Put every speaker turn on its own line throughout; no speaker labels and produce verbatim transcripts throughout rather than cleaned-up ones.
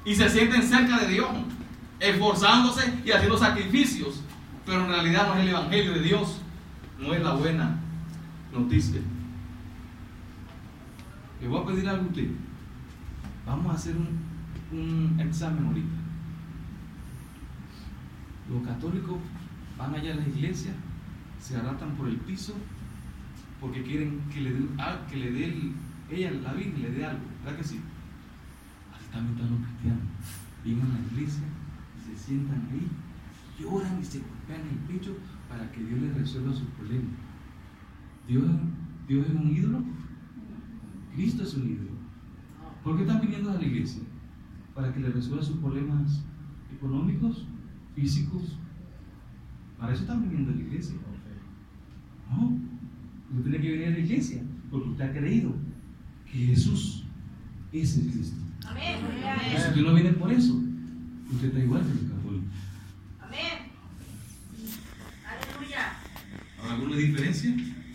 y se sienten cerca de Dios, esforzándose y haciendo sacrificios, pero en realidad no es el evangelio de Dios, no es la buena noticia. Le voy a pedir algo a usted. Vamos a hacer un, un examen ahorita. Los católicos van allá a la iglesia, se arrastran por el piso porque quieren que le dé, que le dé el, ella, la Virgen, le dé algo, ¿verdad que sí? Así también están los cristianos. Vienen a la iglesia y se sientan ahí, lloran y se golpean el pecho para que Dios les resuelva sus problemas. ¿Dios, Dios es un ídolo? Cristo es un ídolo. ¿Por qué están viniendo a la iglesia? ¿Para que les resuelva sus problemas económicos, físicos? Para eso están viniendo a la iglesia. No, usted tiene que venir a la iglesia porque usted ha creído que Jesús es el Cristo.
Amén.
Y si usted no viene por eso, usted está igual que los católicos.
Amén. Aleluya.
¿Habrá alguna diferencia?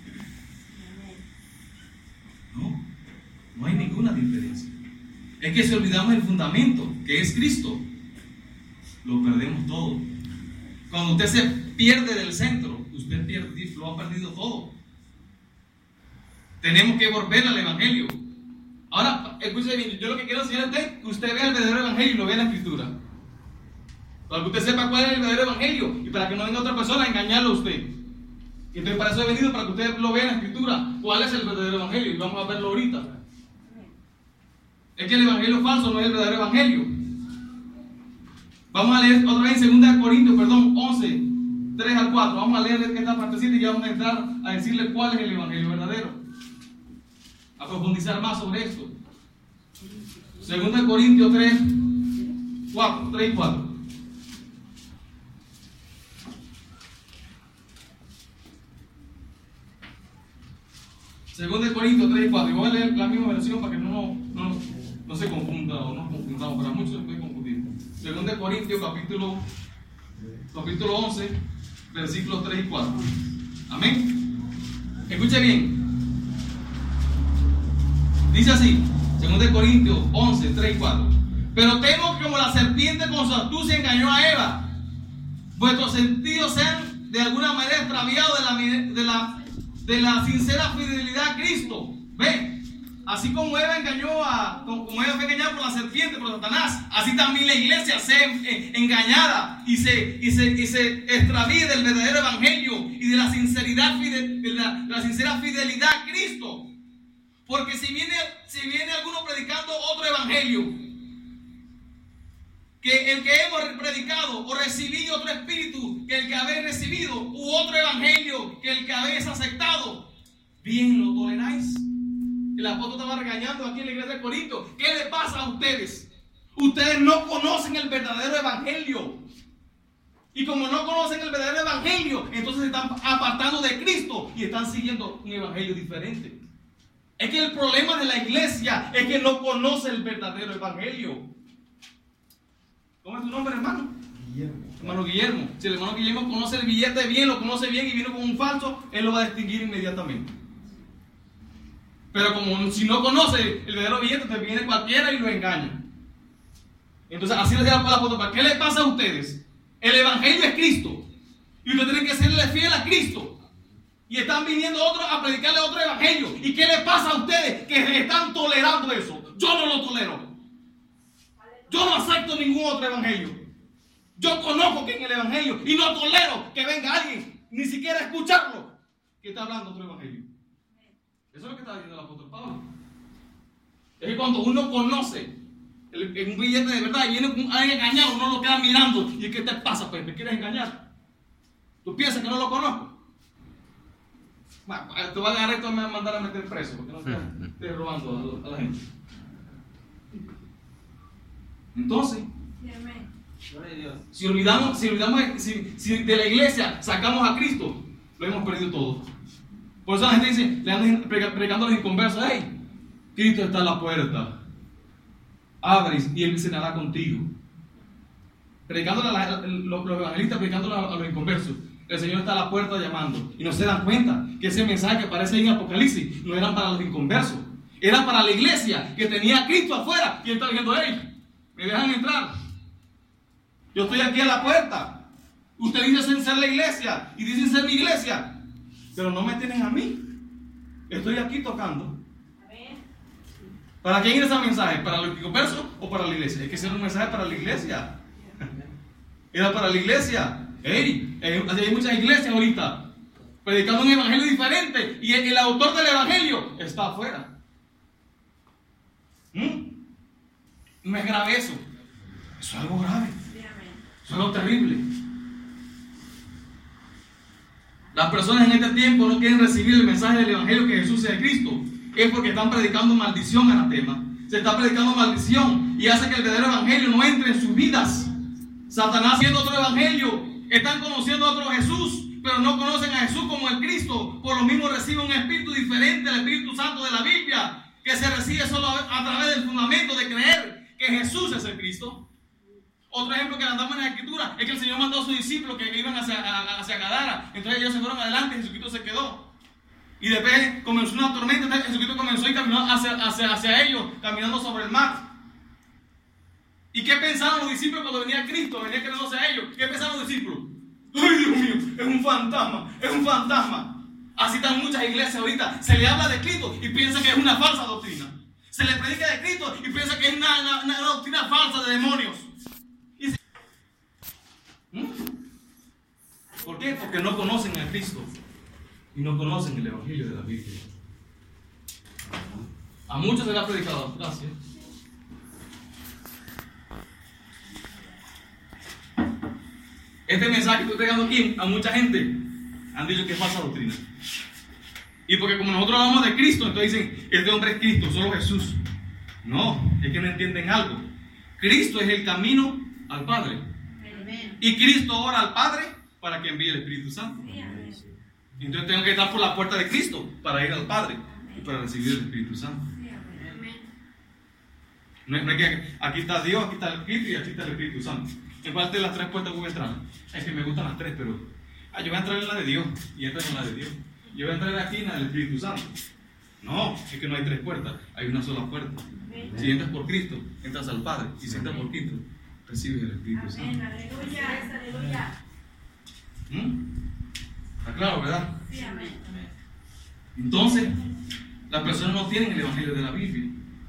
No, no hay ninguna diferencia. Es que si olvidamos el fundamento, que es Cristo, lo perdemos todo. Cuando usted se pierde del centro, usted pierde, lo ha perdido todo. Tenemos que volver al evangelio. Ahora, escuche bien, yo lo que quiero enseñar a usted, que usted vea el verdadero evangelio y lo vea en la escritura. Para que usted sepa cuál es el verdadero evangelio y para que no venga otra persona a engañarlo a usted. Y entonces para eso he venido, para que usted lo vea en la escritura, cuál es el verdadero evangelio, y vamos a verlo ahorita. Es que el evangelio falso no es el verdadero evangelio. Vamos a leer otra vez en segunda Corintios, perdón, once, tres al cuatro. Vamos a leer esta partecita y ya vamos a entrar a decirle cuál es el evangelio verdadero, a profundizar más sobre esto. segunda Corintios tres, cuatro, tres y cuatro. segunda Corintios tres y cuatro. Y voy a leer la misma versión para que no, no, no se confunda o no confundamos. Para muchos se puede confundir. segunda Corintios capítulo, capítulo once, versículos tres y cuatro. Amén. Escuche bien. Dice así, segunda Corintios once, tres y cuatro. Pero temo que como la serpiente con su astucia engañó a Eva, vuestros sentidos sean de alguna manera extraviados de la, de la de la sincera fidelidad a Cristo. ¿Ven? Así como Eva engañó a, como Eva fue engañada por la serpiente, por Satanás, así también la iglesia se eh, engañada y se, y se, y se extravíe del verdadero evangelio y de la sinceridad fidel, de la, de la sincera fidelidad a Cristo. Porque si viene, si viene alguno predicando otro evangelio, que el que hemos predicado o recibido otro espíritu que el que habéis recibido, u otro evangelio que el que habéis aceptado, bien lo toleráis. El apóstol estaba regañando aquí en la iglesia de Corinto. ¿Qué le pasa a ustedes? Ustedes no conocen el verdadero evangelio. Y como no conocen el verdadero evangelio, entonces se están apartando de Cristo y están siguiendo un evangelio diferente. Es que el problema de la iglesia es que no conoce el verdadero evangelio. ¿Cómo es tu nombre, hermano? Guillermo. Hermano Guillermo. Si el hermano Guillermo conoce el billete bien, lo conoce bien y vino con un falso, él lo va a distinguir inmediatamente. Pero como si no conoce el verdadero billete, te viene cualquiera y lo engaña. Entonces así les digo a la apóstol, ¿qué les pasa a ustedes? El evangelio es Cristo. Y ustedes tienen que serle fiel a Cristo. Y están viniendo otros a predicarle otro evangelio. ¿Y qué les pasa a ustedes que están tolerando eso? Yo no lo tolero. Yo no acepto ningún otro evangelio. Yo conozco que en el evangelio y no tolero que venga alguien, ni siquiera a escucharlo, que está hablando otro evangelio. Eso es lo que está diciendo el apóstol Pablo. Es que cuando uno conoce el, el, un billete de verdad y viene alguien engañado, uno lo queda mirando. ¿Y qué te pasa? Pues me quieres engañar. ¿Tú piensas que no lo conozco? Bueno, te voy a agarrar y te voy a mandar a meter preso porque no te estés robando a, a la gente. Entonces, si olvidamos, si olvidamos si, si de la iglesia sacamos a Cristo, lo hemos perdido todo. Por eso la gente dice, le andan predicando a los inconversos, hey, Cristo está a la puerta, abre y Él cenará contigo. Predicando a la, los, los evangelistas, predicando a, a los inconversos, el Señor está a la puerta llamando. Y no se dan cuenta que ese mensaje que aparece ahí en Apocalipsis no era para los inconversos, era para la iglesia que tenía a Cristo afuera y Él está diciendo, hey, ¿Me dejan entrar? Yo estoy aquí a la puerta. Ustedes dicen ser la iglesia y dicen ser mi iglesia, pero no me tienen a mí. Estoy aquí tocando. ¿Para quién es ese mensaje? ¿Para los conversos o para la iglesia? Es que ese era un mensaje para la iglesia. Era para la iglesia. Hey, hay muchas iglesias ahorita predicando un evangelio diferente y el, el autor del evangelio está afuera. ¿Mm? No es grave eso. Eso es algo grave. Eso es algo terrible. Las personas en este tiempo no quieren recibir el mensaje del evangelio que Jesús sea Cristo. Es porque están predicando maldición, anatema. Se está predicando maldición y hace que el verdadero evangelio no entre en sus vidas. Satanás haciendo otro evangelio. Están conociendo a otro Jesús, pero no conocen a Jesús como el Cristo. Por lo mismo reciben un espíritu diferente al Espíritu Santo de la Biblia, que se recibe solo a, a través del fundamento de creer que Jesús es el Cristo. Otro ejemplo que andamos en la Escritura es que el Señor mandó a sus discípulos que iban hacia, a, hacia Gadara. Entonces ellos se fueron adelante y Jesucristo se quedó. Y después comenzó una tormenta, entonces Jesucristo comenzó y caminó hacia, hacia, hacia ellos, caminando sobre el mar. ¿Y qué pensaban los discípulos cuando venía Cristo? Venía quedándose a ellos. ¿Qué pensaban los discípulos? ¡Ay, Dios mío! Es un fantasma, es un fantasma. Así están muchas iglesias ahorita. Se le habla de Cristo y piensan que es una falsa doctrina. Se le predica de Cristo y piensan que es una, una, una doctrina falsa de demonios. Y se... ¿Mm? ¿Por qué? Porque no conocen a Cristo y no conocen el evangelio de la Biblia. A muchos se le ha predicado. Gracias. Este mensaje que estoy pegando aquí a mucha gente han dicho que es falsa doctrina. Y porque como nosotros hablamos de Cristo, entonces dicen, este hombre es Cristo, solo Jesús. No, es que no entienden algo. Cristo es el camino al Padre. Y Cristo ora al Padre para que envíe el Espíritu Santo. Entonces tengo que estar por la puerta de Cristo para ir al Padre y para recibir el Espíritu Santo. No es, no es que aquí está Dios, aquí está el Espíritu y aquí está el Espíritu Santo. ¿En cuál de las tres puertas voy a entrar? Es que me gustan las tres, pero ah, yo voy a entrar en la de Dios y entro en la de Dios. Yo voy a entrar aquí en la del Espíritu Santo. No, es que no hay tres puertas, hay una sola puerta. Si entras por Cristo, entras al Padre. Y si entras por Cristo, recibes el Espíritu Santo.
Aleluya, aleluya.
¿Mm? ¿Está claro, verdad?
Sí, amén.
Entonces, las personas no tienen el evangelio de la Biblia.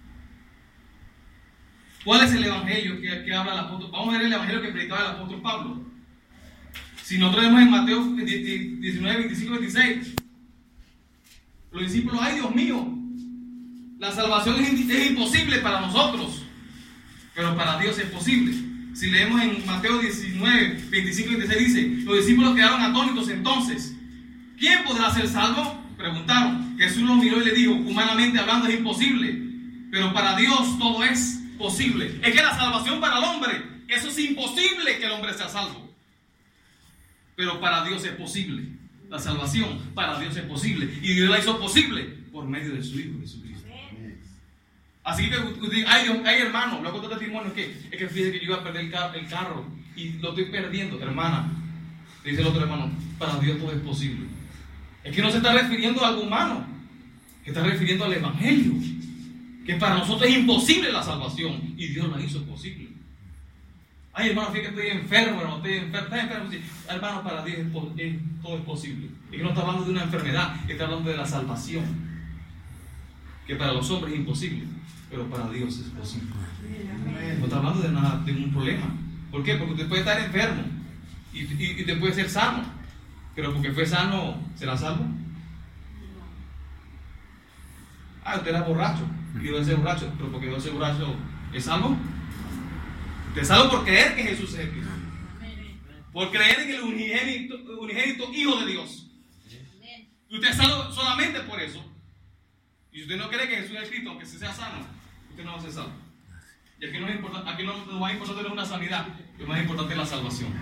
¿Cuál es el evangelio que, que habla el apóstol? Vamos a ver el evangelio que predicaba el apóstol Pablo. Si nosotros vemos en Mateo diecinueve, veinticinco, veintiséis, los discípulos, ay Dios mío, la salvación es, es imposible para nosotros, pero para Dios es posible. Si leemos en Mateo diecinueve, veinticinco y veintiséis, dice, los discípulos quedaron atónitos entonces. ¿Quién podrá ser salvo? Preguntaron. Jesús los miró y le dijo, humanamente hablando es imposible, pero para Dios todo es posible. Es que la salvación para el hombre, eso es imposible que el hombre sea salvo. Pero para Dios es posible. La salvación para Dios es posible. Y Dios la hizo posible por medio de su Hijo Jesucristo. Así que hay, hay hermanos, luego otro testimonio es que, es que fíjate que yo iba a perder el, car el carro y lo estoy perdiendo, hermana. Dice el otro hermano, para Dios todo es posible. Es que no se está refiriendo a algo humano, que está refiriendo al evangelio. Que para nosotros es imposible la salvación y Dios la hizo posible. Ay, hermano, fíjate que estoy enfermo, hermano, estoy enfermo, ¿estás enfermo? Sí. Hermano, para Dios es, es, todo es posible. Y que no está hablando de una enfermedad, está hablando de la salvación. Que para los hombres es imposible, pero para Dios es posible. No está hablando de nada, de un problema. ¿Por qué? Porque usted puede estar enfermo y, y, y te puede ser sano, pero porque fue sano, ¿será salvo? Ah, usted era borracho y debe ser borracho, pero porque debe ser borracho, ¿es salvo? Usted es salvo por creer que Jesús es el Cristo, por creer en el unigénito, unigénito Hijo de Dios. Y usted es salvo solamente por eso. Y si usted no cree que Jesús es el Cristo, aunque se sea sano, usted no va a ser salvo. Y aquí no es importante, aquí no, lo más importante no es una sanidad, lo más importante es la salvación.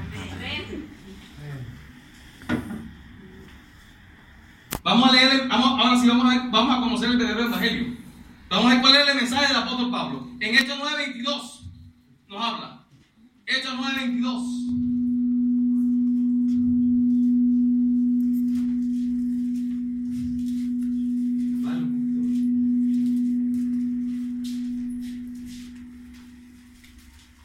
Vamos a leer, vamos, ahora sí vamos a, ver, vamos a conocer el verdadero evangelio. Vamos a ver cuál es el mensaje del apóstol Pablo. En Hechos nueve veintidós nos habla. Hechos nueve veintidós.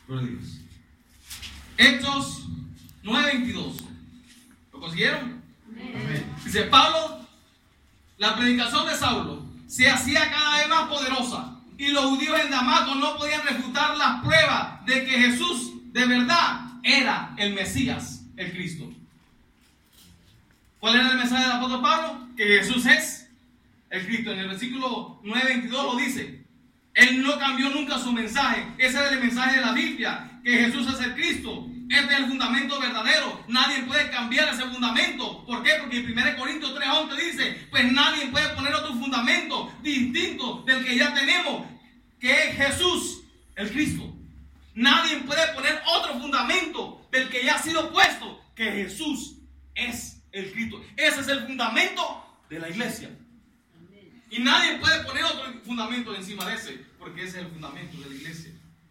Gloria a Dios. Hechos nueve veintidós. ¿Lo consiguieron?
Amén.
Dice Pablo, la predicación de Saulo se hacía cada vez más poderosa y los judíos en Damasco no podían refutar las pruebas de que Jesús de verdad era el Mesías, el Cristo. ¿Cuál era el mensaje del apóstol Pablo? Que Jesús es el Cristo. En el versículo nueve veintidós lo dice. Él no cambió nunca su mensaje. Ese era el mensaje de la Biblia, que Jesús es el Cristo. Este es el fundamento verdadero. Nadie puede cambiar ese fundamento. ¿Por qué? Porque en primera Corintios tres once dice, pues nadie puede poner otro fundamento distinto del que ya tenemos, que es Jesús, el Cristo. Nadie puede poner otro fundamento del que ya ha sido puesto, que Jesús es el Cristo. Ese es el fundamento de la iglesia. Y nadie puede poner otro fundamento encima de ese, porque ese es el fundamento de la iglesia.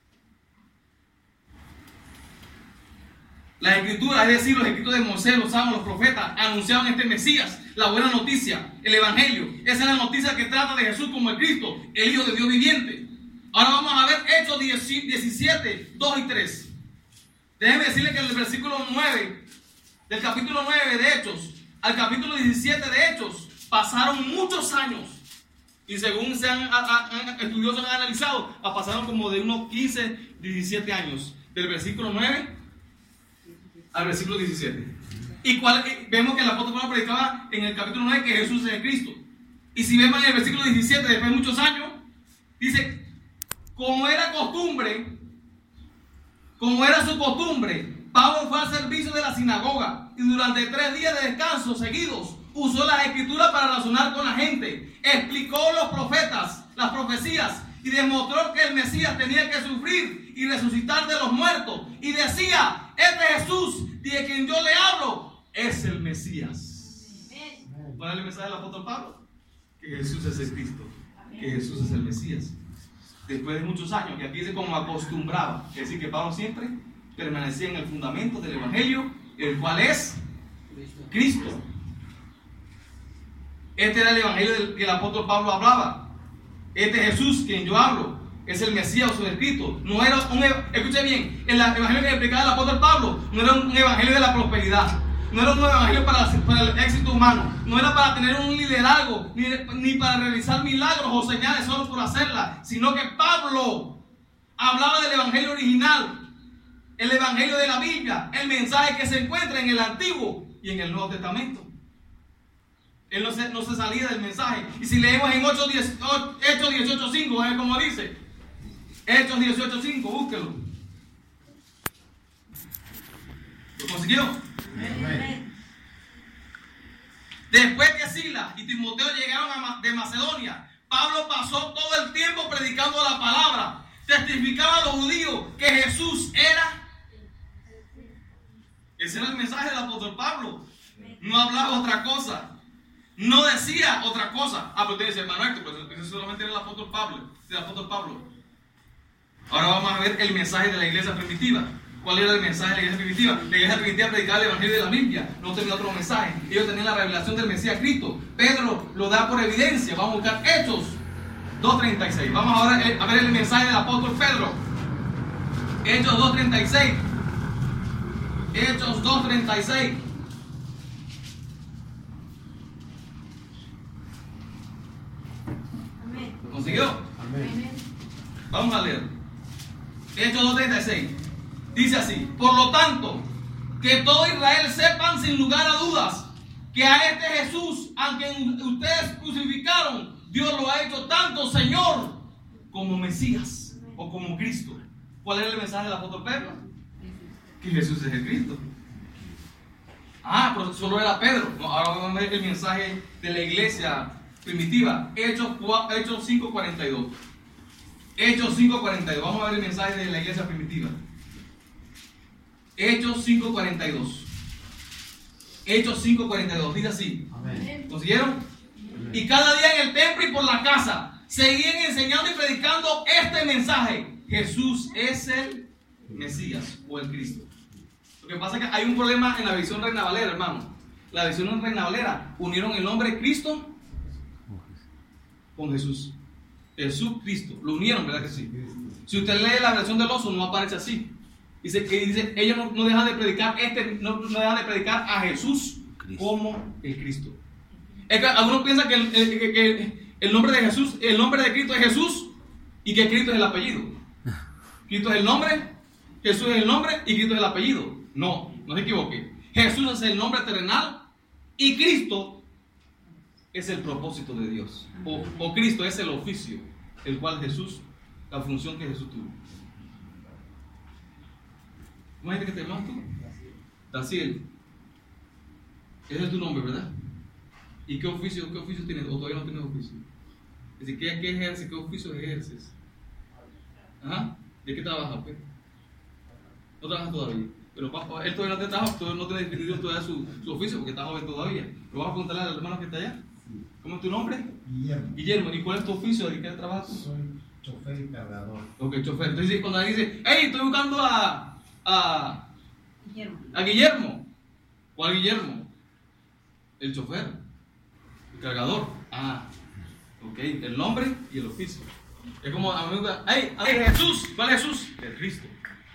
Las escrituras, es decir, los escritos de Moisés, los salmos, los profetas, anunciaban este Mesías, la buena noticia, el evangelio. Esa es la noticia que trata de Jesús como el Cristo, el Hijo de Dios viviente. Ahora vamos a ver Hechos diecisiete, dos y tres. Déjenme decirle que en el versículo nueve, del capítulo nueve de Hechos, al capítulo diecisiete de Hechos, pasaron muchos años. Y según se han, a, a, estudiosos han analizado, pasaron como de unos quince, diecisiete años. Del versículo nueve al versículo diecisiete. Y cuál, vemos que el apóstol Pablo predicaba en el capítulo nueve que Jesús es el Cristo. Y si vemos en el versículo diecisiete, después de muchos años, dice, como era costumbre, como era su costumbre, Pablo fue al servicio de la sinagoga y durante tres días de descanso seguidos usó las escrituras para razonar con la gente, explicó los profetas, las profecías y demostró que el Mesías tenía que sufrir y resucitar de los muertos y decía, este Jesús de quien yo le hablo es el Mesías. ¿Cuál es el mensaje del apóstol Pablo? Que Jesús es el Cristo, que Jesús es el Mesías. Después de muchos años, que aquí dice como acostumbraba, es decir, que Pablo siempre permanecía en el fundamento del evangelio, el cual es Cristo. Este era el evangelio del que el apóstol Pablo hablaba. Este Jesús, quien yo hablo, es el Mesías o el Cristo. No era un, escuche bien, el evangelio que explicaba el apóstol Pablo no era un evangelio de la prosperidad, no era un evangelio para, para el éxito humano, no era para tener un liderazgo, ni, ni para realizar milagros o señales solo por hacerlas, sino que Pablo hablaba del evangelio original, el evangelio de la Biblia, el mensaje que se encuentra en el Antiguo y en el Nuevo Testamento. Él no se, no se salía del mensaje. Y si leemos en Hechos dieciocho cinco, ¿eh? Como dice Hechos dieciocho cinco, búsquelo. ¿Lo consiguió?
Amén.
Después que Silas y Timoteo llegaron a, de Macedonia, Pablo pasó todo el tiempo predicando la palabra, testificaba a los judíos que Jesús era. Ese era el mensaje del apóstol Pablo. No hablaba otra cosa. No decía otra cosa. Ah, pero usted dice, hermano Héctor, pues eso solamente era el apóstol Pablo. El apóstol Pablo. Ahora vamos a ver el mensaje de la iglesia primitiva. ¿Cuál era el mensaje de la iglesia primitiva? La iglesia primitiva predicaba el evangelio de la Biblia. No tenía otro mensaje. Ellos tenían la revelación del Mesías Cristo. Pedro lo da por evidencia. Vamos a buscar Hechos dos treinta y seis. Vamos ahora a ver el mensaje del apóstol Pedro. Hechos dos treinta y seis. Hechos dos treinta y seis. ¿Lo consiguió?
Amén.
Vamos a leer. Hechos dos treinta y seis. Dice así: por lo tanto, que todo Israel sepan sin lugar a dudas que a este Jesús, a quien ustedes crucificaron, Dios lo ha hecho tanto Señor como Mesías o como Cristo. ¿Cuál era el mensaje del apóstol Pedro? Que Jesús es el Cristo. Ah, pero solo era Pedro. No, ahora vamos a ver el mensaje de la iglesia primitiva. Hechos, Hechos cinco cuarenta y dos. Hechos cinco cuarenta y dos. Vamos a ver el mensaje de la iglesia primitiva. Hechos cinco cuarenta y dos. Hechos cinco cuarenta y dos. Dice así.
Amén.
¿Consiguieron? Amén. Y cada día en el templo y por la casa seguían enseñando y predicando este mensaje: Jesús es el Mesías o el Cristo. Lo que pasa es que hay un problema en la visión Reina Valera, hermano. La visión en Reina Valera unieron el nombre Cristo con Jesús. Jesús Cristo. Lo unieron, ¿verdad que sí? Si usted lee la versión del oso, no aparece así. Dice que dice, ellos no, no dejan de predicar este, no, no dejan de predicar a Jesús como el Cristo. Es que algunos piensan que el, el, que, que el nombre de Jesús, el nombre de Cristo es Jesús y que Cristo es el apellido. Cristo es el nombre, Jesús es el nombre y Cristo es el apellido. No, no se equivoque. Jesús es el nombre terrenal y Cristo es el propósito de Dios. O, o Cristo es el oficio, el cual Jesús, la función que Jesús tuvo. Imagínate que te llamas tú, Daciel. Ese es tu nombre, ¿verdad? ¿Y qué oficio, qué oficio tienes? ¿O todavía no tienes oficio? Es decir, ¿qué, qué ejerces? ¿Qué oficio ejerces? Ajá. ¿De qué trabajas, pues? No trabajas todavía. Pero papá, él todavía no te trabaja, todavía no te ha definido todavía su, su oficio, porque está joven todavía. ¿Lo vas a preguntarle al hermano que está allá? ¿Cómo es tu nombre?
Guillermo.
Guillermo. ¿Y cuál es tu oficio? ¿De qué trabajas tú?
Soy chofer y cargador.
Ok, chofer. Entonces, cuando él dice, hey, estoy buscando a, a,
Guillermo.
a Guillermo. ¿Cuál Guillermo? El chofer. El cargador. Ah, ok. El nombre y el oficio. Es como a mí me gusta, hey, hey, Jesús. ¿Cuál es Jesús? El Cristo.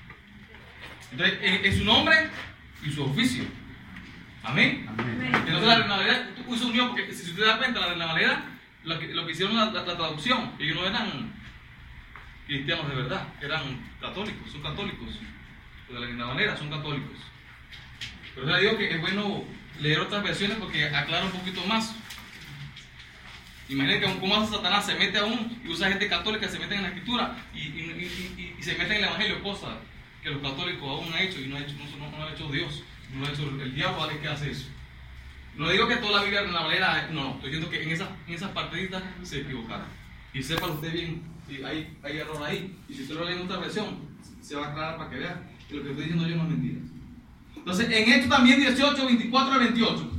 Entonces, es su nombre y su oficio. Amén.
Amén.
Entonces, la Reina Valera puso unión, porque si usted da cuenta, la Reina Valera, lo que, lo que hicieron la, la, la traducción, ellos no eran cristianos de verdad, eran católicos, son católicos. Los de la Reina Valera son católicos. Pero yo le digo que es bueno leer otras versiones porque aclara un poquito más. Imagínate que como hace Satanás, se mete aún y usa gente católica, se mete en la escritura y, y, y, y, y se mete en el evangelio, cosas que los católicos aún han hecho y no ha hecho, no, no, no ha hecho Dios, no lo ha hecho el, el diablo, ¿vale? ¿Qué hace eso? No digo que toda la Biblia en la Valera, no, no, estoy diciendo que en esas, en esas partiditas se equivocaron. Y sepa usted bien, si hay, hay error ahí, y si usted lo lee en otra versión, se va a aclarar para que vea que lo que estoy diciendo yo no es mentira. Entonces, en Hechos también dieciocho, veinticuatro al veintiocho.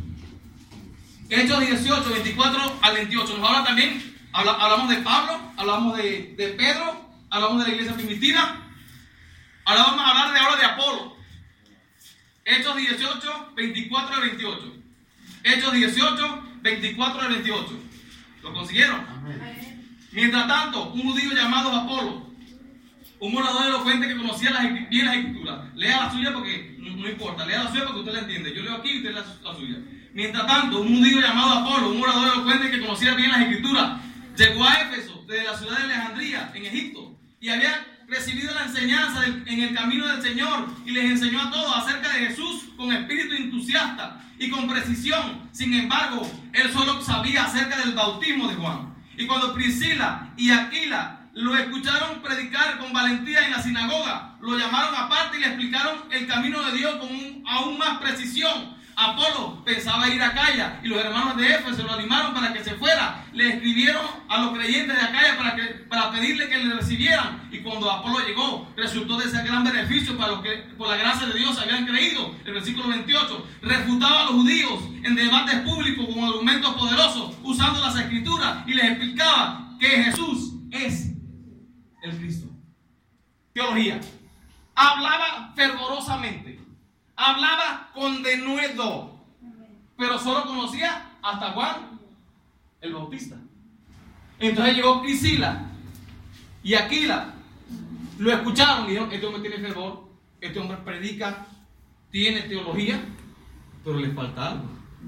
Hechos dieciocho, veinticuatro al veintiocho. Nos habla también, habla, hablamos de Pablo, hablamos de, de Pedro, hablamos de la iglesia primitiva. Ahora vamos a hablar de ahora de Apolo. Hechos dieciocho, veinticuatro al veintiocho. Hechos dieciocho, veinticuatro al veintiocho. ¿Lo consiguieron?
Amén.
Mientras tanto, un judío llamado Apolo, un orador elocuente que conocía las, bien las escrituras. Lea la suya porque no, no importa, lea la suya porque usted la entiende. Yo leo aquí y usted la, la suya. Mientras tanto, un judío llamado Apolo, un orador elocuente que conocía bien las escrituras, llegó a Éfeso, desde la ciudad de Alejandría, en Egipto, y había recibido la enseñanza del, en el camino del Señor, y les enseñó a todos acerca de Jesús con espíritu entusiasta y con precisión. Sin embargo, él solo sabía acerca del bautismo de Juan. Y cuando Priscila y Aquila lo escucharon predicar con valentía en la sinagoga, lo llamaron aparte y le explicaron el camino de Dios con un, aún más precisión. Apolo pensaba ir a Acaya y los hermanos de Éfeso lo animaron para que se fuera. Le escribieron a los creyentes de Acaya para, que, para pedirle que le recibieran. Y cuando Apolo llegó, resultó de ese gran beneficio para los que por la gracia de Dios habían creído. El versículo veintiocho, refutaba a los judíos en debates públicos con argumentos poderosos, usando las escrituras, y les explicaba que Jesús es el Cristo. Teología. Hablaba fervorosamente. Hablaba con denuedo, pero solo conocía hasta Juan el Bautista. Entonces llegó Priscila y Aquila, lo escucharon y dijeron, este hombre tiene fervor, este hombre predica, tiene teología, pero le falta algo.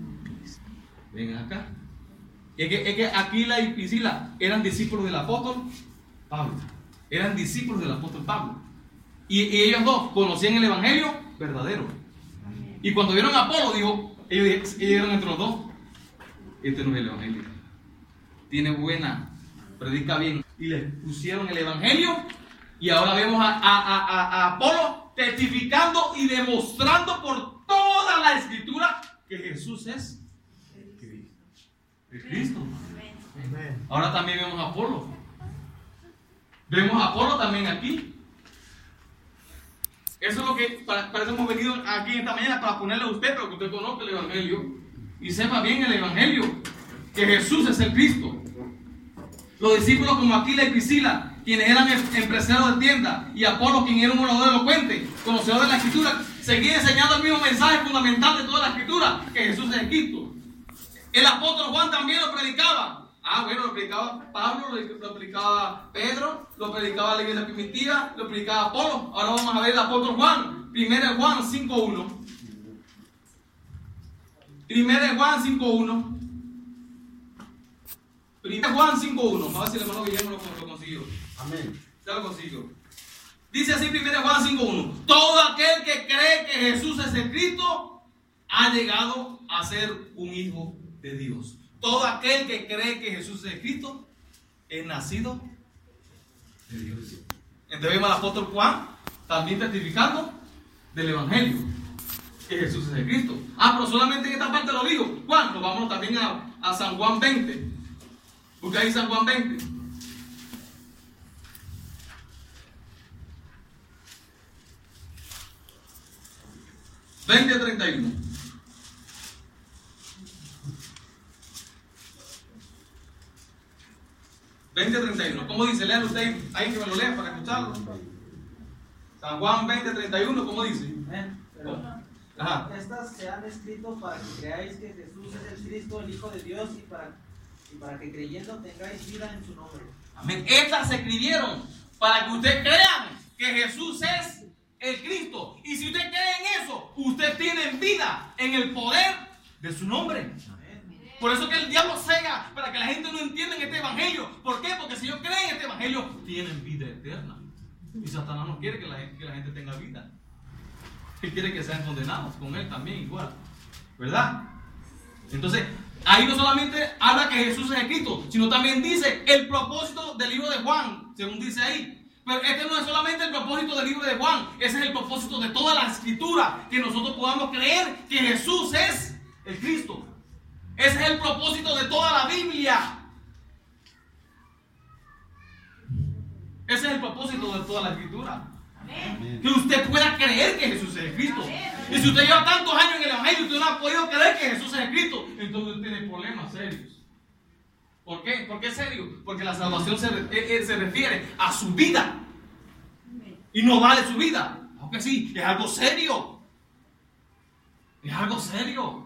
Vengan acá. Es que, es que Aquila y Priscila eran discípulos del apóstol Pablo. Eran discípulos del apóstol Pablo. Y, y ellos dos conocían el evangelio verdadero. Y cuando vieron a Apolo, dijo, ellos, ellos dijeron entre los dos, este no es el evangelio. Tiene buena, predica bien. Y les pusieron el evangelio. Y ahora vemos a, a, a, a Apolo testificando y demostrando por toda la escritura que Jesús es el Cristo.
Amén.
Ahora también vemos a Apolo. Vemos a Apolo también aquí. Eso es lo que para, para eso hemos venido aquí esta mañana, para ponerle a usted, para que usted conozca el evangelio y sepa bien el evangelio, que Jesús es el Cristo. Los discípulos como Aquila y Priscila, quienes eran empresarios de tienda, y Apolo, quien era un orador elocuente, conocedor de la escritura, seguía enseñando el mismo mensaje fundamental de toda la escritura, que Jesús es el Cristo. El apóstol Juan también lo predicaba, Ah, bueno, lo predicaba Pablo, lo, lo predicaba Pedro, lo predicaba la iglesia primitiva, lo predicaba Apolo. Ahora vamos a ver el apóstol Juan. Primera de Juan cinco uno. Primera de Juan cinco uno. Primera de Juan cinco uno. Vamos a ver si el hermano Guillermo lo, lo consiguió.
Amén.
Ya lo consiguió. Dice así Primera de Juan cinco uno. Todo aquel que cree que Jesús es el Cristo ha llegado a ser un hijo de Dios. Todo aquel que cree que Jesús es el Cristo es nacido de Dios. Entonces vemos al apóstol Juan también testificando del Evangelio, que Jesús es el Cristo. Ah, pero solamente en esta parte lo digo. Juan, nos vamos también a, a San Juan veinte. Busca ahí San Juan veinte. veinte treinta y uno. veinte treinta y uno. ¿Cómo dice? Lean usted ahí que me lo lean para escucharlo. San Juan veinte treinta y uno, ¿cómo dice?
Amén. Pero
Ajá.
estas se han escrito para que creáis que Jesús es el Cristo, el Hijo de Dios, y para, y para que creyendo tengáis vida en su nombre.
Amén. Estas se escribieron para que ustedes crean que Jesús es el Cristo. Y si usted cree en eso, usted tiene vida en el poder de su nombre. Por eso que el diablo cega para que la gente no entienda en este evangelio. ¿Por qué? Porque si ellos creen en este evangelio, tienen vida eterna. Y Satanás no quiere que la, que la gente tenga vida. Él quiere que sean condenados con él también igual. ¿Verdad? Entonces, ahí no solamente habla que Jesús es el Cristo, sino también dice el propósito del libro de Juan, según dice ahí. Pero este no es solamente el propósito del libro de Juan, ese es el propósito de toda la escritura, que nosotros podamos creer que Jesús es el Cristo. Ese es el propósito de toda la Biblia. Ese es el propósito de toda la escritura.
Amén.
Que usted pueda creer que Jesús es el Cristo. Y si usted lleva tantos años en el Evangelio y usted no ha podido creer que Jesús es el Cristo, entonces usted tiene problemas serios. ¿Por qué? ¿Por qué serio? Porque la salvación se, eh, se refiere a su vida. Y no vale su vida. Aunque sí, es algo serio. Es algo serio.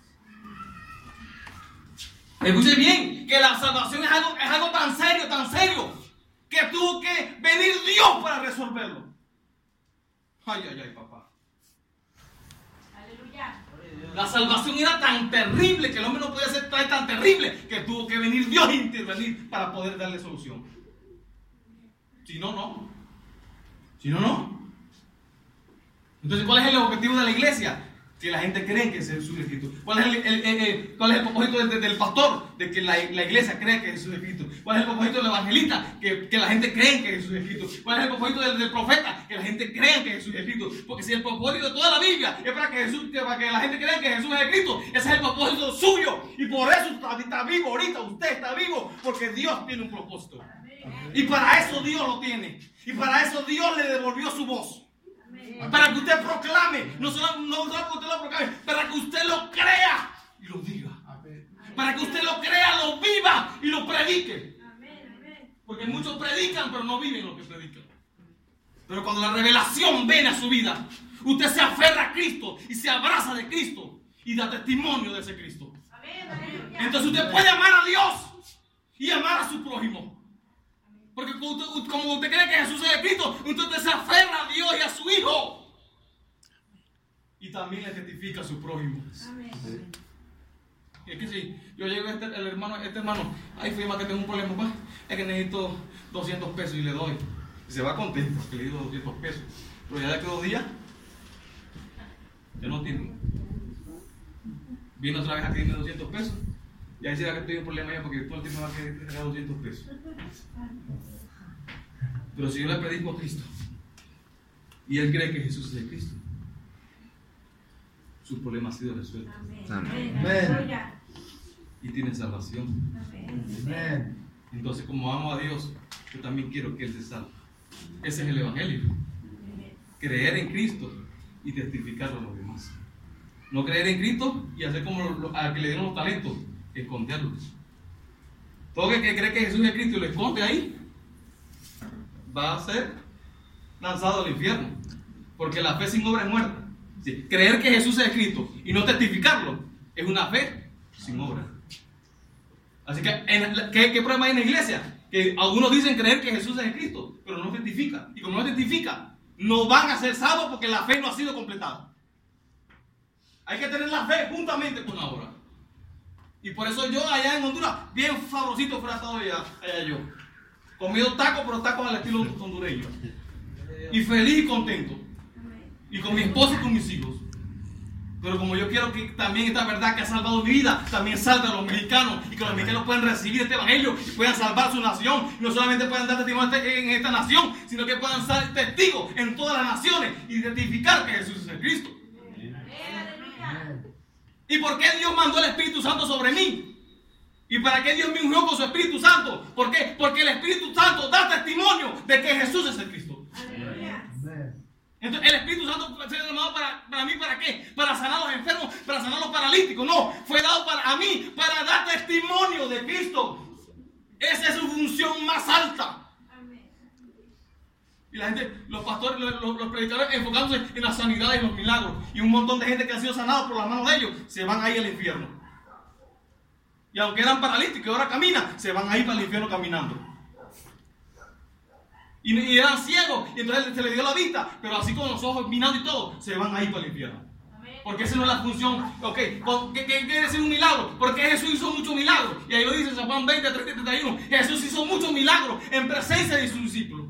Escuche bien, que la salvación es algo, es algo tan serio, tan serio, que tuvo que venir Dios para resolverlo. Ay, ay, ay, papá.
Aleluya.
La salvación era tan terrible que el hombre no podía ser tan terrible que tuvo que venir Dios a intervenir para poder darle solución. Si no, no. Si no, no. Entonces, ¿cuál es el objetivo de la iglesia? Que la gente cree que Jesús es Cristo. ¿Cuál es el, el, el, el, cuál es el propósito del, del pastor? De que la, la iglesia crea que Jesús es Cristo. ¿Cuál es el propósito del evangelista? Que, que la gente cree que Jesús es Cristo. ¿Cuál es el propósito del, del profeta? Que la gente crea que Jesús es Cristo. Porque si el propósito de toda la Biblia es para que, Jesús, para que la gente crea que Jesús es Cristo, ese es el propósito suyo. Y por eso está, está vivo ahorita. Usted está vivo porque Dios tiene un propósito. Y para eso Dios lo tiene. Y para eso Dios le devolvió su voz. Para que usted proclame, no solo, no solo que usted lo proclame, para que usted lo crea y lo diga. Para que usted lo crea, lo viva y lo predique. Porque muchos predican, pero no viven lo que predican. Pero cuando la revelación viene a su vida, usted se aferra a Cristo y se abraza de Cristo y da testimonio de ese Cristo. Entonces usted puede amar a Dios y amar a su prójimo. Porque como usted cree que Jesús es el Cristo, usted se aferra a Dios y a su Hijo. Y también le testifica a su prójimo.
Amén.
Es que si yo llego a este el hermano, este hermano, ay, fui más que tengo un problema, pues, es que necesito doscientos pesos y le doy. Y se va contento que le digo doscientos pesos. Pero ya de que dos días, ya no tiene. Viene otra vez a pedirme doscientos pesos. Y ahí se va que estoy en problema ya porque todo el tiempo me va a querer entregar doscientos pesos. Pero si yo le predico a Cristo y él cree que Jesús es el Cristo, su problema ha sido resuelto.
Amén.
Amén.
Y tiene salvación.
Amén.
Entonces, como amo a Dios, yo también quiero que él se salve. Ese es el Evangelio. Creer en Cristo y testificarlo a los demás. No creer en Cristo y hacer como lo, lo, a que le dieron los talentos, esconderlos. Todo el que cree que Jesús es Cristo y lo esconde ahí, va a ser lanzado al infierno. Porque la fe sin obra es muerta. Sí, creer que Jesús es Cristo y no testificarlo es una fe sin obra. Así que, en la, ¿qué, ¿qué problema hay en la iglesia? Que algunos dicen creer que Jesús es el Cristo, pero no lo identifican. Y como no lo identifican, no van a ser salvos porque la fe no ha sido completada. Hay que tener la fe juntamente con la obra. Y por eso yo allá en Honduras, bien sabrosito fuera estado allá, allá yo. Comido tacos, pero tacos al estilo hondureño. Y feliz y contento. Y con mi esposo y con mis hijos. Pero como yo quiero que también esta verdad que ha salvado mi vida, también salve a los mexicanos. Y que los mexicanos puedan recibir este evangelio y puedan salvar su nación. Y no solamente puedan dar testimonio en esta nación, sino que puedan ser testigos en todas las naciones y identificar que Jesús es el Cristo. ¿Y por qué Dios mandó el Espíritu Santo sobre mí? ¿Y para qué Dios me ungió con su Espíritu Santo? ¿Por qué? Porque el Espíritu Santo da testimonio de que Jesús es el Cristo.
Aleluya.
Entonces, el Espíritu Santo fue llamado para, para mí, ¿para qué? Para sanar a los enfermos, para sanar a los paralíticos. No, fue dado para a mí, para dar testimonio de Cristo. Esa es su función más alta. Y la gente, los pastores, los, los, los predicadores enfocándose en la sanidad y los milagros. Y un montón de gente que ha sido sanada por las manos de ellos, se van ahí al infierno. Y aunque eran paralíticos y ahora caminan, se van ahí para el infierno caminando. Y, y eran ciegos, y entonces se les dio la vista, pero así con los ojos mirando y todo, se van ahí para el infierno. Porque esa no es la función. Ok, ¿qué, qué quiere decir un milagro? Porque Jesús hizo muchos milagros. Y ahí lo dice en San Juan veinte, treinta y treinta y uno. Jesús hizo muchos milagros en presencia de sus discípulos.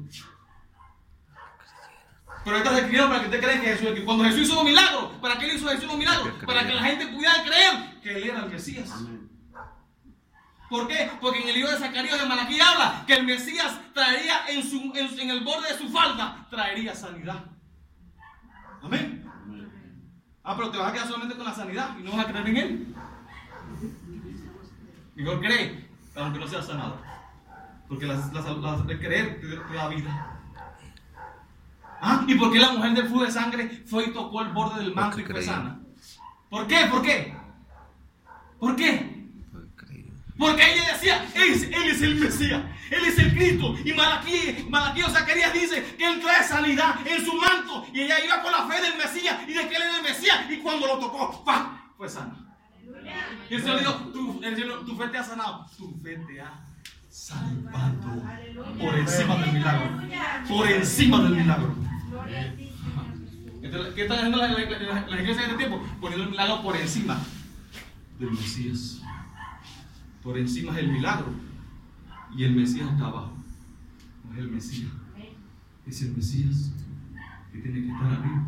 Pero estas se escribieron para que usted crea que Jesús es. Cuando Jesús hizo un milagro, ¿para qué le hizo Jesús un milagro? Para que la gente pudiera creer que él era el Mesías. ¿Por qué? Porque en el libro de Zacarías de Malaquí habla que el Mesías traería en, su, en, en el borde de su falda, traería sanidad. Amén. Ah, pero te vas a quedar solamente con la sanidad y no vas a creer en él. Mejor cree, aunque no sea sanado. Porque la, la, la, la creer te da vida. ¿Ah? ¿Y por qué la mujer del flujo de sangre fue y tocó el borde del manto y fue sana? ¿Por qué? ¿Por qué? ¿Por qué? Porque ella decía, él es, él es el Mesías, él es el Cristo. Y Malaquí, Malaquí o Zacarías dice que él trae sanidad en su manto. Y ella iba con la fe del Mesías y de que él era el Mesías. Y cuando lo tocó, ¡pam!, fue sana. Y el Señor dijo, tu, el Señor, tu fe te ha sanado, tu fe te ha salvado. Por encima del milagro. Por encima del milagro. Entonces, ¿qué están haciendo las, las, las, las iglesias de este tiempo? Poniendo el milagro por encima del Mesías. Por encima es el milagro. Y el Mesías está abajo. No es el Mesías. Es el Mesías que tiene que estar arriba.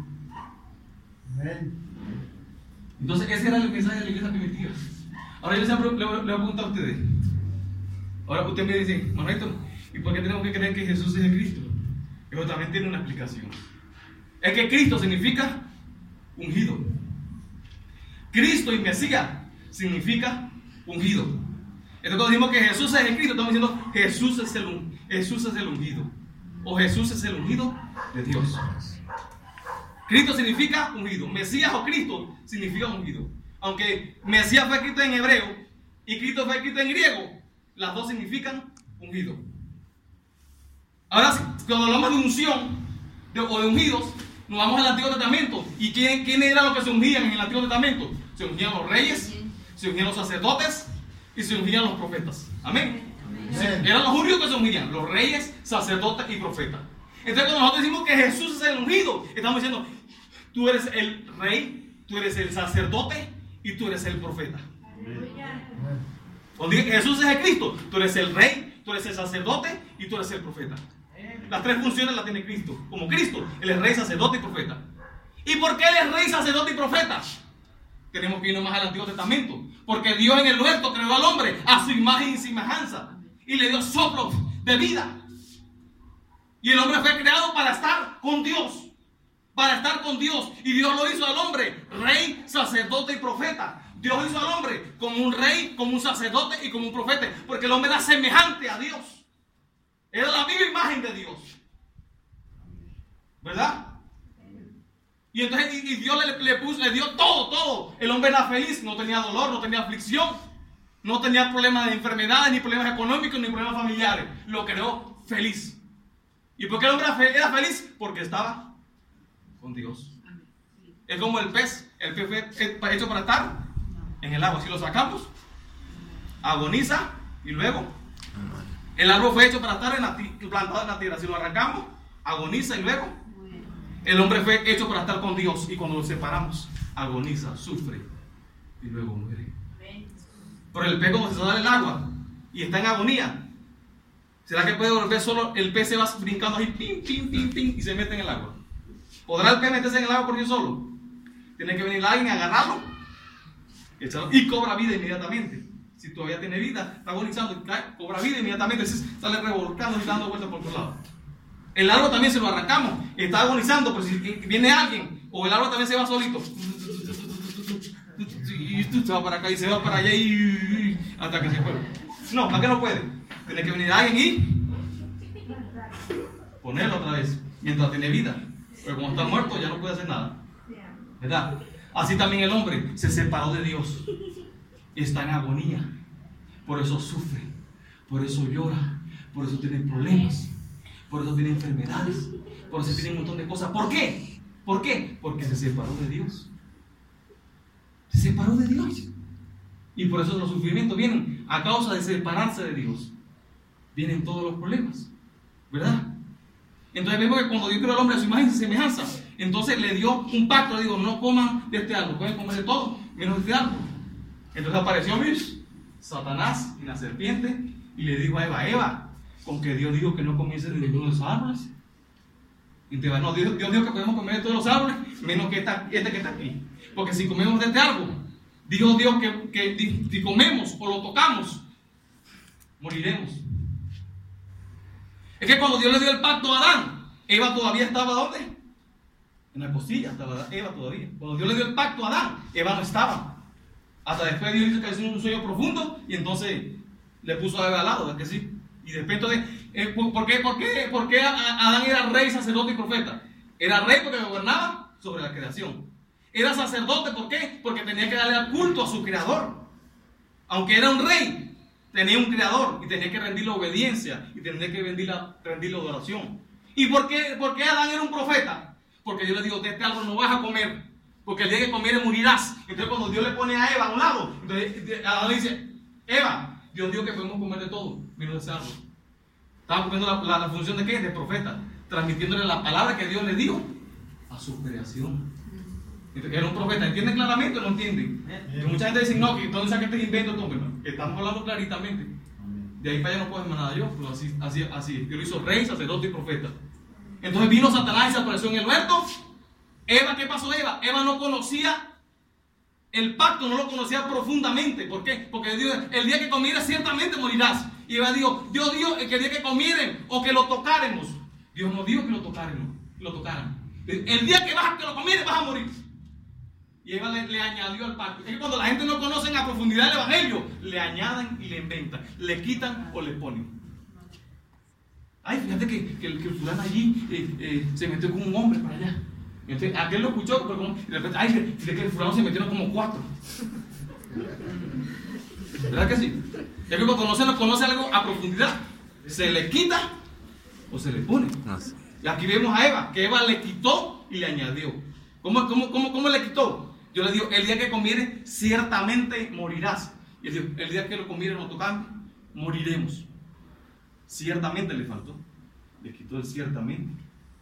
Entonces, ese era el mensaje de la iglesia primitiva. Ahora yo siempre le, le voy a preguntar a ustedes. Ahora usted me dice, Manuelito, ¿y por qué tenemos que creer que Jesús es el Cristo? Eso también tiene una explicación. Es que Cristo significa ungido. Cristo y Mesías significa ungido. Entonces cuando decimos que Jesús es el Cristo, estamos diciendo Jesús es el, Jesús es el ungido. O Jesús es el ungido de Dios. Cristo significa ungido. Mesías o Cristo significa ungido. Aunque Mesías fue escrito en hebreo y Cristo fue escrito en griego, las dos significan ungido. Ahora, cuando hablamos de unción de, o de ungidos, nos vamos al Antiguo Testamento. ¿Y quién, quién era los que se ungían en el Antiguo Testamento? Se ungían los reyes, se ungían los sacerdotes y se ungían los profetas. Amén. Sí, eran los únicos que se ungían, los reyes, sacerdotes y profetas. Entonces cuando nosotros decimos que Jesús es el ungido, estamos diciendo, tú eres el rey, tú eres el sacerdote y tú eres el profeta. Cuando digo que Jesús es el Cristo, tú eres el rey, tú eres el sacerdote y tú eres el profeta. Las tres funciones las tiene Cristo. Como Cristo, Él es rey, sacerdote y profeta. ¿Y por qué Él es rey, sacerdote y profeta? Tenemos que irnos más al Antiguo Testamento. Porque Dios en el huerto creó al hombre a su imagen y semejanza. Y le dio soplo de vida. Y el hombre fue creado para estar con Dios. Para estar con Dios. Y Dios lo hizo al hombre rey, sacerdote y profeta. Dios hizo al hombre como un rey, como un sacerdote y como un profeta. Porque el hombre era semejante a Dios. Era la misma imagen de Dios. ¿Verdad? Y entonces y, y Dios le, le, puso, le dio todo, todo. El hombre era feliz, no tenía dolor, no tenía aflicción. No tenía problemas de enfermedades, ni problemas económicos, ni problemas familiares. Lo creó feliz. ¿Y por qué el hombre era feliz? Porque estaba con Dios. Es como el pez. El pez fue hecho para estar en el agua. Si lo sacamos, agoniza y luego el árbol fue hecho para estar en la, plantado en la tierra. Si lo arrancamos, agoniza y luego el hombre fue hecho para estar con Dios, y cuando lo separamos, agoniza, sufre y luego muere. Por el pez, como se sale el agua y está en agonía, ¿será que puede volver solo? El pez se va brincando ahí, pim, pim, pim, pim, y se mete en el agua. ¿Podrá el pez meterse en el agua por sí solo? Tiene que venir alguien a agarrarlo y cobra vida inmediatamente. Si todavía tiene vida, está agonizando y cae, cobra vida inmediatamente, sale revolcando y dando vueltas por todos lados. El árbol también, se lo arrancamos, está agonizando, pero si viene alguien, o el árbol también se va solito, y se va para acá y se va para allá y hasta que se fue. No, ¿para qué no puede? Tiene que venir alguien y ponerlo otra vez mientras tiene vida, pero como está muerto ya no puede hacer nada, ¿verdad? Así también el hombre se separó de Dios y está en agonía, por eso sufre, por eso llora, por eso tiene problemas, por eso tiene enfermedades, por eso tiene un montón de cosas. ¿Por qué? ¿Por qué? Porque se separó de Dios. Se separó de Dios. Y por eso los sufrimientos vienen a causa de separarse de Dios. Vienen todos los problemas, ¿verdad? Entonces vemos que cuando Dios creó al hombre a su imagen y semejanza, entonces le dio un pacto, le digo, no coman de este árbol, pueden comer de todo, menos de este árbol. Entonces apareció Bish, Satanás y la serpiente, y le dijo a Eva, Eva, con que Dios dijo que no comiese de ninguno de los árboles. Y te va, no, Dios, Dios dijo que podemos comer de todos los árboles, menos que esta, este que está aquí. Porque si comemos de este árbol, dijo Dios que, que si comemos o lo tocamos, moriremos. Es que cuando Dios le dio el pacto a Adán, Eva todavía estaba ¿dónde? En la costilla estaba Eva todavía. Cuando Dios le dio el pacto a Adán, Eva no estaba. Hasta después Dios hizo que es un sueño profundo y entonces le puso a Eva al lado, ¿verdad que sí? Y después entonces, eh, ¿por qué, por qué, por qué Adán era rey, sacerdote y profeta? Era rey porque gobernaba sobre la creación. Era sacerdote, ¿por qué? Porque tenía que darle culto a su creador. Aunque era un rey, tenía un creador y tenía que rendirle obediencia y tenía que rendirle, rendirle adoración. ¿Y por qué, por qué Adán era un profeta? Porque Dios le dijo, de este árbol no vas a comer, porque el día que comieres morirás. Entonces cuando Dios le pone a Eva a un lado, entonces Adán le dice, Eva, Dios dijo que podemos comer de todo, menos de ese árbol. Estaba cumpliendo la, la, la función de qué? De profeta, transmitiéndole la palabra que Dios le dio a su creación. Entonces, era un profeta, ¿entienden claramente o no entienden? Que mucha gente dice, no, que entonces que te invento, entonces, estamos hablando claritamente. De ahí para allá no puedo decir nada yo, pero así, así, así. Dios lo hizo rey, sacerdote y profeta. Entonces vino Satanás y se apareció en el huerto. Eva, ¿qué pasó Eva? Eva no conocía el pacto, no lo conocía profundamente. ¿Por qué? Porque Dios, el día que comieras ciertamente morirás. Y Eva dijo, Dios dijo que el día que comieren o que lo tocáremos. Dios no dijo que lo tocáramos, lo tocaran. El día que, vas a, que lo comieres vas a morir. Y Eva le, le añadió al pacto. Es que cuando la gente no conoce a profundidad el evangelio, le añaden y le inventan, le quitan o le ponen. Ay, fíjate que, que, que el fulano allí eh, eh, se metió con un hombre para allá. Entonces, aquel lo escuchó, pero como, y de repente, ay, de que el fulano se metieron como cuatro. ¿Verdad que sí? Es que cuando no se conoce algo a profundidad, se le quita o se le pone. Y aquí vemos a Eva, que Eva le quitó y le añadió. ¿Cómo, cómo, cómo, cómo le quitó? Yo le digo, el día que comieres, ciertamente morirás. Y él dijo, el día que lo comieres, lo tocamos, moriremos. Ciertamente le faltó. Le quitó el ciertamente.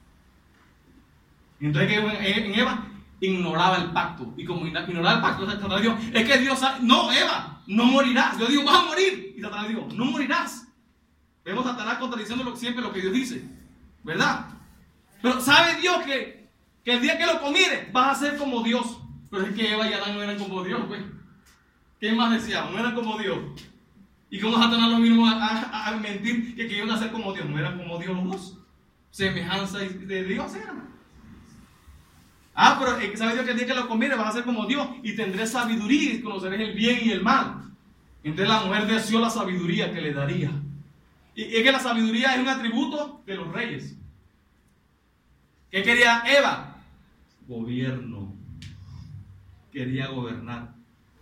Y entonces en Eva ignoraba el pacto. Y como ignoraba el pacto, Satanás dijo, es que Dios sabe, no, Eva, no morirás. Yo digo, vas a morir. Y Satanás dijo, no morirás. Vemos a Satanás contradiciendo lo, siempre lo que Dios dice, ¿verdad? Pero sabe Dios que, que el día que lo comieres, vas a ser como Dios. Pero es que Eva y Adán no eran como Dios, pues. ¿Qué más decíamos? No eran como Dios. Y como Satanás lo vino a, a, a mentir que, que iban a ser como Dios. No eran como Dios los dos. Semejanza de Dios eran. Ah, pero sabe Dios que el día que lo comieres vas a ser como Dios y tendré sabiduría y conocerás el bien y el mal. Entonces la mujer deseó la sabiduría que le daría. Y es que la sabiduría es un atributo de los reyes. ¿Qué quería Eva? Gobierno. Quería gobernar.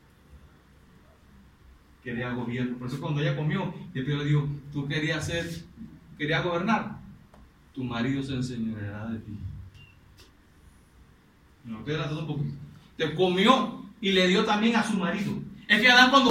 Quería gobierno. Por eso cuando ella comió, el Pedro le dijo, tú querías ser, querías gobernar. Tu marido se enseñoreará de ti. No, te un poquito. Te comió y le dio también a su marido. Es que Adán cuando